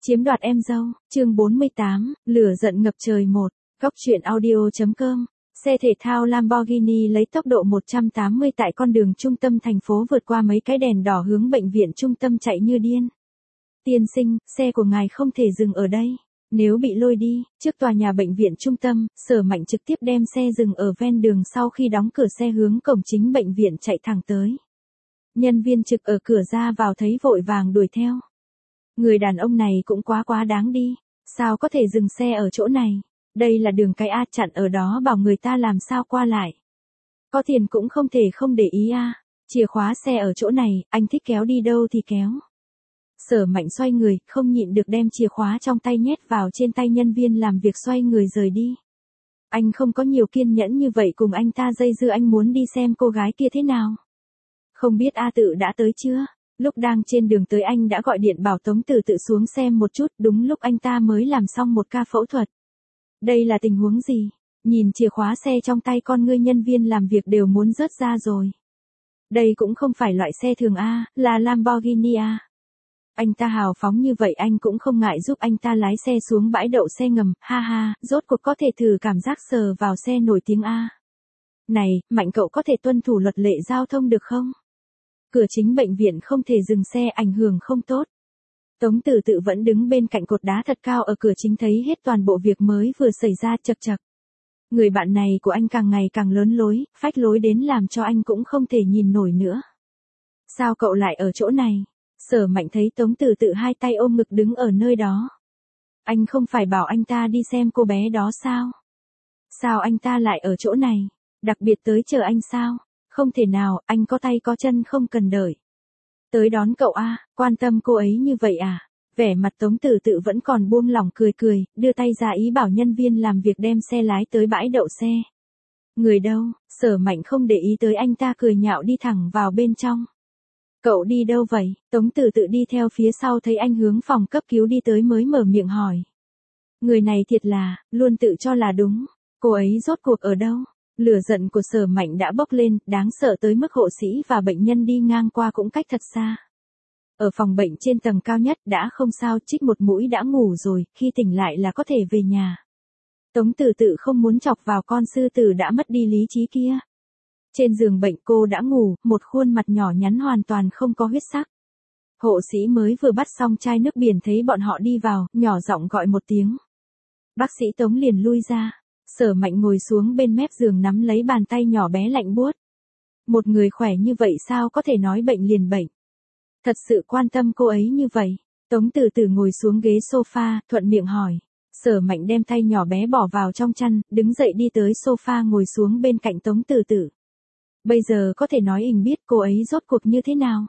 Chiếm đoạt em dâu, chương 48, lửa giận ngập trời 1, góc truyện audio.com. Xe thể thao Lamborghini lấy tốc độ 180 tại con đường trung tâm thành phố vượt qua mấy cái đèn đỏ hướng bệnh viện trung tâm chạy như điên. Tiên sinh, xe của ngài không thể dừng ở đây. Nếu bị lôi đi, trước tòa nhà bệnh viện trung tâm, Sở Mạnh trực tiếp đem xe dừng ở ven đường sau khi đóng cửa xe hướng cổng chính bệnh viện chạy thẳng tới. Nhân viên trực ở cửa ra vào thấy vội vàng đuổi theo. Người đàn ông này cũng quá đáng đi. Sao có thể dừng xe ở chỗ này? Đây là đường cái A, chặn ở đó bảo người ta làm sao qua lại. Có tiền cũng không thể không để ý a. Chìa khóa xe ở chỗ này, anh thích kéo đi đâu thì kéo. Sở Mạnh xoay người, không nhịn được đem chìa khóa trong tay nhét vào trên tay nhân viên làm việc xoay người rời đi. Anh không có nhiều kiên nhẫn như vậy cùng anh ta dây dưa, anh muốn đi xem cô gái kia thế nào. Không biết A Tự đã tới chưa? Lúc đang trên đường tới anh đã gọi điện bảo Tống Tử Tự xuống xem một chút, đúng lúc anh ta mới làm xong một ca phẫu thuật. Đây là tình huống gì? Nhìn chìa khóa xe trong tay con ngươi nhân viên làm việc đều muốn rớt ra rồi. Đây cũng không phải loại xe thường A, là Lamborghini A. Anh ta hào phóng như vậy anh cũng không ngại giúp anh ta lái xe xuống bãi đậu xe ngầm, ha ha, rốt cuộc có thể thử cảm giác sờ vào xe nổi tiếng A. Này, Mạnh cậu có thể tuân thủ luật lệ giao thông được không? Cửa chính bệnh viện không thể dừng xe, ảnh hưởng không tốt. Tống Tử Tự vẫn đứng bên cạnh cột đá thật cao ở cửa chính thấy hết toàn bộ việc mới vừa xảy ra, chật chật. Người bạn này của anh càng ngày càng lớn lối, phách lối đến làm cho anh cũng không thể nhìn nổi nữa. Sao cậu lại ở chỗ này? Sở Mạnh thấy Tống Tử Tự hai tay ôm ngực đứng ở nơi đó. Anh không phải bảo anh ta đi xem cô bé đó sao? Sao anh ta lại ở chỗ này? Đặc biệt tới chờ anh sao? Không thể nào, anh có tay có chân không cần đợi. Tới đón cậu a, quan tâm cô ấy như vậy à? Vẻ mặt Tống Tử Tự vẫn còn buông lỏng cười, đưa tay ra ý bảo nhân viên làm việc đem xe lái tới bãi đậu xe. Người đâu? Sở Mạnh không để ý tới anh ta, cười nhạo đi thẳng vào bên trong. Cậu đi đâu vậy? Tống Tử Tự đi theo phía sau thấy anh hướng phòng cấp cứu đi tới mới mở miệng hỏi. Người này thiệt là, luôn tự cho là đúng. Cô ấy rốt cuộc ở đâu? Lửa giận của Sở Mạnh đã bốc lên, đáng sợ tới mức hộ sĩ và bệnh nhân đi ngang qua cũng cách thật xa. Ở phòng bệnh trên tầng cao nhất đã không sao, chích một mũi đã ngủ rồi, khi tỉnh lại là có thể về nhà. Tống Tử Tự không muốn chọc vào con sư tử đã mất đi lý trí kia. Trên giường bệnh cô đã ngủ, một khuôn mặt nhỏ nhắn hoàn toàn không có huyết sắc. Hộ sĩ mới vừa bắt xong chai nước biển thấy bọn họ đi vào, nhỏ giọng gọi một tiếng. Bác sĩ Tống liền lui ra. Sở Mạnh ngồi xuống bên mép giường nắm lấy bàn tay nhỏ bé lạnh buốt. Một người khỏe như vậy sao có thể nói bệnh liền bệnh. Thật sự quan tâm cô ấy như vậy. Tống Tử Tự ngồi xuống ghế sofa, thuận miệng hỏi. Sở Mạnh đem tay nhỏ bé bỏ vào trong chăn, đứng dậy đi tới sofa ngồi xuống bên cạnh Tống Tử Tự. Bây giờ có thể nói hình biết cô ấy rốt cuộc như thế nào.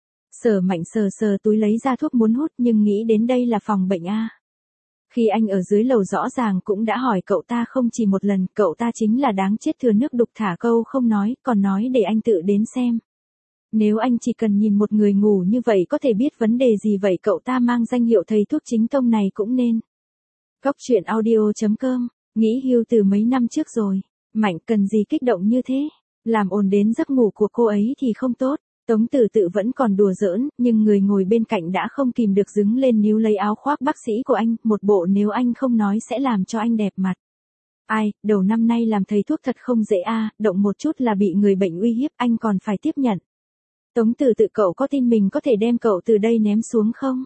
Sở Mạnh sờ túi lấy ra thuốc muốn hút nhưng nghĩ đến đây là phòng bệnh A. Khi anh ở dưới lầu rõ ràng cũng đã hỏi cậu ta không chỉ một lần, cậu ta chính là đáng chết thừa nước đục thả câu không nói, còn nói để anh tự đến xem. Nếu anh chỉ cần nhìn một người ngủ như vậy có thể biết vấn đề gì vậy, cậu ta mang danh hiệu thầy thuốc chính tông này cũng nên. Góc truyện audio.com, nghĩ hưu từ mấy năm trước rồi, Mạnh cần gì kích động như thế, làm ồn đến giấc ngủ của cô ấy thì không tốt. Tống Tử Tự vẫn còn đùa giỡn, nhưng người ngồi bên cạnh đã không kìm được đứng lên níu lấy áo khoác bác sĩ của anh, một bộ nếu anh không nói sẽ làm cho anh đẹp mặt. Ai, đầu năm nay làm thầy thuốc thật không dễ a, động một chút là bị người bệnh uy hiếp, anh còn phải tiếp nhận. Tống Tử Tự, cậu có tin mình có thể đem cậu từ đây ném xuống không?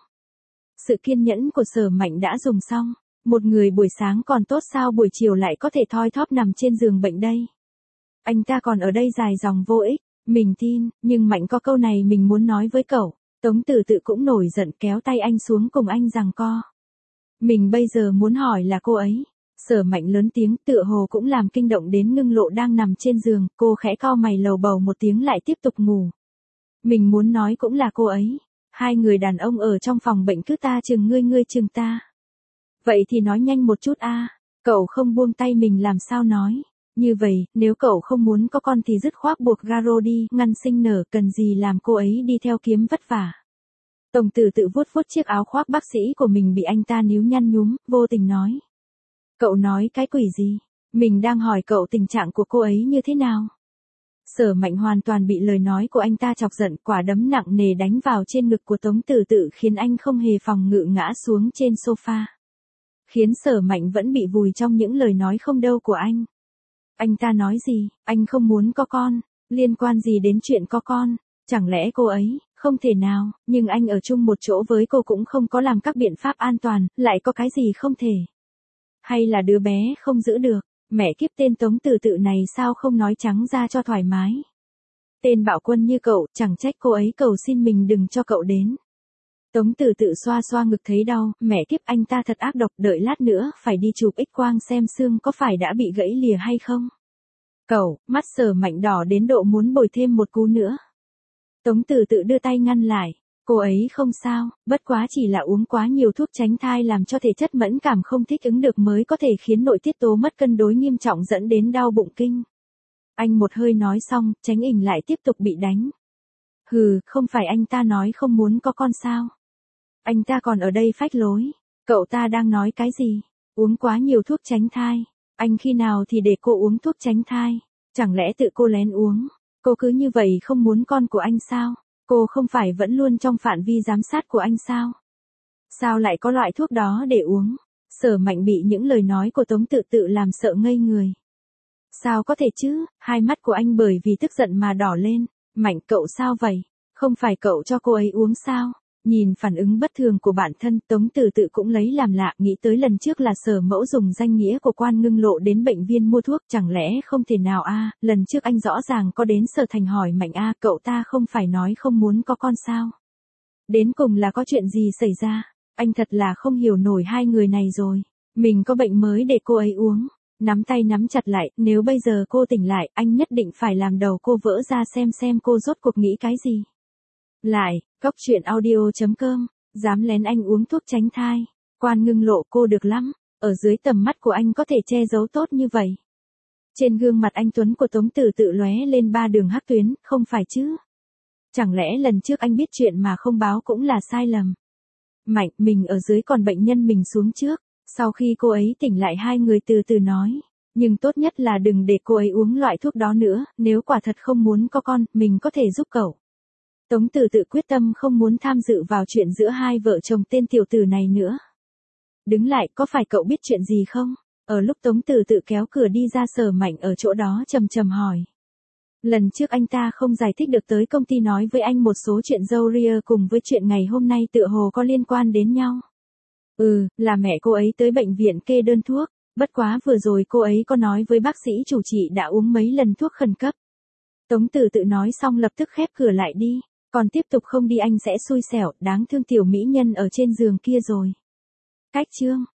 Sự kiên nhẫn của Sở Mạnh đã dùng xong, một người buổi sáng còn tốt sao buổi chiều lại có thể thoi thóp nằm trên giường bệnh đây. Anh ta còn ở đây dài dòng vô ích. Mình tin, nhưng Mạnh có câu này mình muốn nói với cậu. Tống Tử Tự cũng nổi giận kéo tay anh xuống cùng anh giằng co. Mình bây giờ muốn hỏi là cô ấy. Sở Mạnh lớn tiếng tựa hồ cũng làm kinh động đến Ngưng Lộ đang nằm trên giường, cô khẽ cau mày lầu bầu một tiếng lại tiếp tục ngủ. Mình muốn nói cũng là cô ấy. Hai người đàn ông ở trong phòng bệnh cứ ta chừng ngươi chừng ta. Vậy thì nói nhanh một chút a, cậu không buông tay mình làm sao nói. Như vậy, nếu cậu không muốn có con thì dứt khoát buộc Garo đi, ngăn sinh nở, cần gì làm cô ấy đi theo kiếm vất vả. Tống Tử Tự vuốt chiếc áo khoác bác sĩ của mình bị anh ta níu nhăn nhúm, vô tình nói. Cậu nói cái quỷ gì? Mình đang hỏi cậu tình trạng của cô ấy như thế nào? Sở Mạnh hoàn toàn bị lời nói của anh ta chọc giận, quả đấm nặng nề đánh vào trên ngực của Tống Tử Tự khiến anh không hề phòng ngự ngã xuống trên sofa. Khiến Sở Mạnh vẫn bị vùi trong những lời nói không đâu của anh. Anh ta nói gì, anh không muốn có con, liên quan gì đến chuyện có con, chẳng lẽ cô ấy, không thể nào, nhưng anh ở chung một chỗ với cô cũng không có làm các biện pháp an toàn, lại có cái gì không thể. Hay là đứa bé không giữ được, mẹ kiếp tên Tống Tử Tự này sao không nói trắng ra cho thoải mái. Tên bạo quân như cậu, chẳng trách cô ấy cầu xin mình đừng cho cậu đến. Tống Tử Tự xoa xoa ngực thấy đau, mẹ kiếp anh ta thật ác độc, đợi lát nữa phải đi chụp X-quang xem xương có phải đã bị gãy lìa hay không. Cậu, mắt Sở Mạnh đỏ đến độ muốn bồi thêm một cú nữa. Tống Tử Tự đưa tay ngăn lại, cô ấy không sao, bất quá chỉ là uống quá nhiều thuốc tránh thai làm cho thể chất mẫn cảm không thích ứng được mới có thể khiến nội tiết tố mất cân đối nghiêm trọng dẫn đến đau bụng kinh. Anh một hơi nói xong, Tránh Ình lại tiếp tục bị đánh. Hừ, không phải anh ta nói không muốn có con sao? Anh ta còn ở đây phách lối. Cậu ta đang nói cái gì? Uống quá nhiều thuốc tránh thai. Anh khi nào thì để cô uống thuốc tránh thai? Chẳng lẽ tự cô lén uống? Cô cứ như vậy không muốn con của anh sao? Cô không phải vẫn luôn trong phạm vi giám sát của anh sao? Sao lại có loại thuốc đó để uống? Sở Mạnh bị những lời nói của Tống Tử Tự làm sợ ngây người. Sao có thể chứ? Hai mắt của anh bởi vì tức giận mà đỏ lên. Mạnh, cậu sao vậy? Không phải cậu cho cô ấy uống sao? Nhìn phản ứng bất thường của bản thân, Tống Tử Tự cũng lấy làm lạ, nghĩ tới lần trước là Sở Mẫu dùng danh nghĩa của Quan Ngưng Lộ đến bệnh viện mua thuốc, chẳng lẽ không thể nào lần trước anh rõ ràng có đến Sở Thành hỏi Mạnh cậu ta không phải nói không muốn có con sao? Đến cùng là có chuyện gì xảy ra? Anh thật là không hiểu nổi hai người này rồi. Mình có bệnh mới để cô ấy uống. Nắm tay nắm chặt lại, nếu bây giờ cô tỉnh lại, anh nhất định phải làm đầu cô vỡ ra xem cô rốt cuộc nghĩ cái gì. Lại, Cóc Truyện Audio.com, dám lén anh uống thuốc tránh thai. Quan Ngưng Lộ, cô được lắm, ở dưới tầm mắt của anh có thể che giấu tốt như vậy. Trên gương mặt anh tuấn của Tống Tử Tự lóe lên 3 đường hắc tuyến, không phải chứ? Chẳng lẽ lần trước anh biết chuyện mà không báo cũng là sai lầm? Mạnh, mình ở dưới còn bệnh nhân mình xuống trước. Sau khi cô ấy tỉnh lại hai người từ từ nói. Nhưng tốt nhất là đừng để cô ấy uống loại thuốc đó nữa, nếu quả thật không muốn có con, mình có thể giúp cậu. Tống Tử Tự quyết tâm không muốn tham dự vào chuyện giữa hai vợ chồng tên tiểu tử này nữa. Đứng lại, có phải cậu biết chuyện gì không? Ở lúc Tống Tử Tự kéo cửa đi ra, Sở Mạnh ở chỗ đó trầm trầm hỏi. Lần trước anh ta không giải thích được tới công ty nói với anh một số chuyện râu ria cùng với chuyện ngày hôm nay tựa hồ có liên quan đến nhau. Là mẹ cô ấy tới bệnh viện kê đơn thuốc, bất quá vừa rồi cô ấy có nói với bác sĩ chủ trị đã uống mấy lần thuốc khẩn cấp. Tống Tử Tự nói xong lập tức khép cửa lại đi, còn tiếp tục không đi anh sẽ xui xẻo, đáng thương tiểu mỹ nhân ở trên giường kia rồi. Cách chương